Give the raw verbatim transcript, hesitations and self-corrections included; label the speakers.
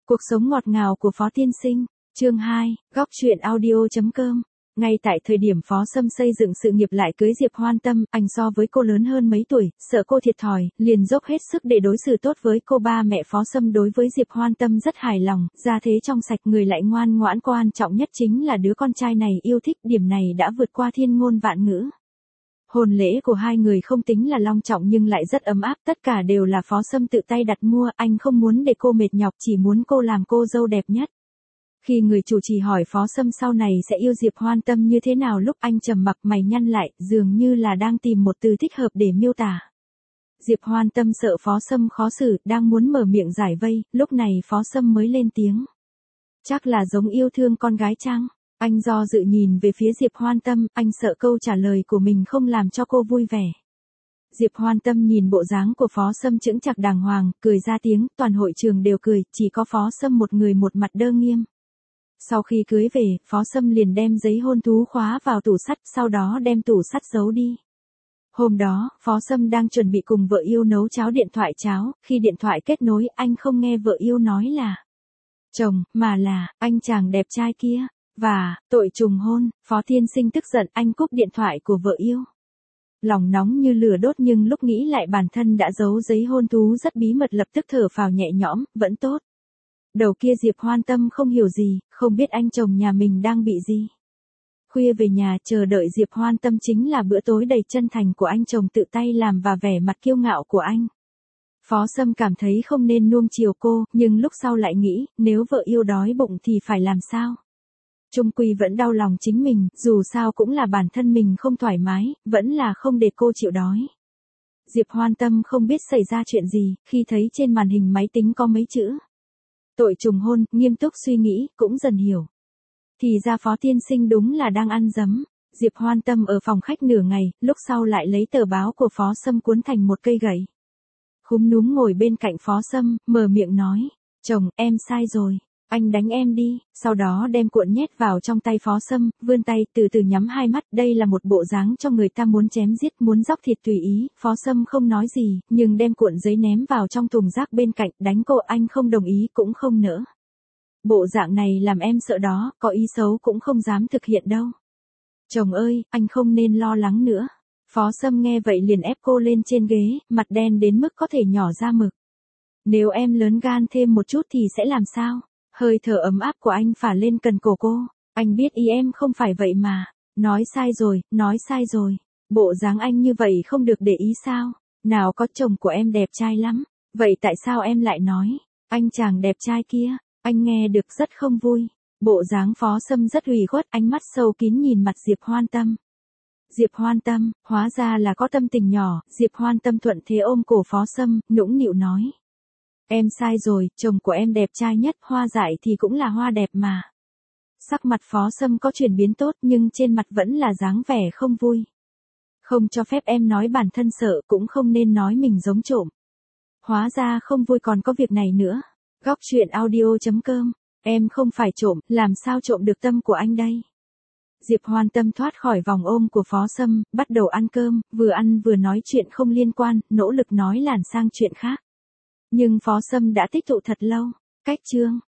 Speaker 1: Cuộc sống ngọt ngào của Phó Tiên Sinh, chương hai, góc truyện audio.com. Ngay tại thời điểm Phó Sâm xây dựng sự nghiệp lại cưới Diệp Hoan Tâm, anh so với cô lớn hơn mấy tuổi, sợ cô thiệt thòi, liền dốc hết sức để đối xử tốt với cô. Ba mẹ Phó Sâm đối với Diệp Hoan Tâm rất hài lòng, gia thế trong sạch, người lại ngoan ngoãn, quan trọng nhất chính là đứa con trai này yêu thích, điểm này đã vượt qua thiên ngôn vạn ngữ. Hôn lễ của hai người không tính là long trọng nhưng lại rất ấm áp, tất cả đều là Phó Sâm tự tay đặt mua, anh không muốn để cô mệt nhọc, chỉ muốn cô làm cô dâu đẹp nhất. Khi người chủ trì hỏi Phó Sâm sau này sẽ yêu Diệp Hoan Tâm như thế nào, lúc anh trầm mặc, mày nhăn lại, dường như là đang tìm một từ thích hợp để miêu tả. Diệp Hoan Tâm sợ Phó Sâm khó xử, đang muốn mở miệng giải vây, lúc này Phó Sâm mới lên tiếng. Chắc là giống yêu thương con gái chăng? Anh do dự nhìn về phía Diệp Hoan Tâm, anh sợ câu trả lời của mình không làm cho cô vui vẻ. Diệp Hoan Tâm nhìn bộ dáng của Phó Sâm chững chạc đàng hoàng, cười ra tiếng, toàn hội trường đều cười, chỉ có Phó Sâm một người một mặt đơ nghiêm. Sau khi cưới về, Phó Sâm liền đem giấy hôn thú khóa vào tủ sắt, sau đó đem tủ sắt giấu đi. Hôm đó, Phó Sâm đang chuẩn bị cùng vợ yêu nấu cháo điện thoại cháo, khi điện thoại kết nối, anh không nghe vợ yêu nói là chồng, mà là anh chàng đẹp trai kia. Và, tội trùng hôn, Phó Tiên Sinh tức giận, anh cúp điện thoại của vợ yêu. Lòng nóng như lửa đốt nhưng lúc nghĩ lại bản thân đã giấu giấy hôn thú rất bí mật, lập tức thở phào nhẹ nhõm, vẫn tốt. Đầu kia Diệp Hoan Tâm không hiểu gì, không biết anh chồng nhà mình đang bị gì. Khuya về nhà chờ đợi Diệp Hoan Tâm chính là bữa tối đầy chân thành của anh chồng tự tay làm và vẻ mặt kiêu ngạo của anh. Phó Sâm cảm thấy không nên nuông chiều cô, nhưng lúc sau lại nghĩ, nếu vợ yêu đói bụng thì phải làm sao? Chung quy vẫn đau lòng chính mình, dù sao cũng là bản thân mình không thoải mái, vẫn là không để cô chịu đói. Diệp Hoan Tâm không biết xảy ra chuyện gì, khi thấy trên màn hình máy tính có mấy chữ tội trùng hôn, nghiêm túc suy nghĩ, cũng dần hiểu. Thì ra Phó Tiên Sinh đúng là đang ăn dấm. Diệp Hoan Tâm ở phòng khách nửa ngày, lúc sau lại lấy tờ báo của Phó Sâm cuốn thành một cây gậy. Khúm núm ngồi bên cạnh Phó Sâm, mở miệng nói, chồng, em sai rồi. Anh đánh em đi, sau đó đem cuộn nhét vào trong tay Phó Sâm, vươn tay, từ từ nhắm hai mắt, đây là một bộ dáng cho người ta muốn chém giết, muốn dóc thịt tùy ý. Phó Sâm không nói gì, nhưng đem cuộn giấy ném vào trong thùng rác bên cạnh, đánh cô, anh không đồng ý cũng không nỡ. Bộ dạng này làm em sợ đó, có ý xấu cũng không dám thực hiện đâu. Chồng ơi, anh không nên lo lắng nữa. Phó Sâm nghe vậy liền ép cô lên trên ghế, mặt đen đến mức có thể nhỏ ra mực. Nếu em lớn gan thêm một chút thì sẽ làm sao? Hơi thở ấm áp của anh phả lên cần cổ cô. Anh biết ý em không phải vậy mà. Nói sai rồi, nói sai rồi. Bộ dáng anh như vậy không được để ý sao? Nào có, chồng của em đẹp trai lắm. Vậy tại sao em lại nói, anh chàng đẹp trai kia? Anh nghe được rất không vui. Bộ dáng Phó Sâm rất ủy khuất, ánh mắt sâu kín nhìn mặt Diệp Hoan Tâm. Diệp Hoan Tâm, hóa ra là có tâm tình nhỏ. Diệp Hoan Tâm thuận thế ôm cổ Phó Sâm, nũng nịu nói. Em sai rồi, chồng của em đẹp trai nhất, hoa dại thì cũng là hoa đẹp mà. Sắc mặt Phó Sâm có chuyển biến tốt nhưng trên mặt vẫn là dáng vẻ không vui. Không cho phép em nói bản thân sợ, cũng không nên nói mình giống trộm. Hóa ra không vui còn có việc này nữa. Góc truyện audio.com, em không phải trộm, làm sao trộm được tâm của anh đây? Diệp Hoan Tâm thoát khỏi vòng ôm của Phó Sâm, bắt đầu ăn cơm, vừa ăn vừa nói chuyện không liên quan, nỗ lực nói làn sang chuyện khác. Nhưng Phó Sâm đã tích tụ thật lâu. Cách chương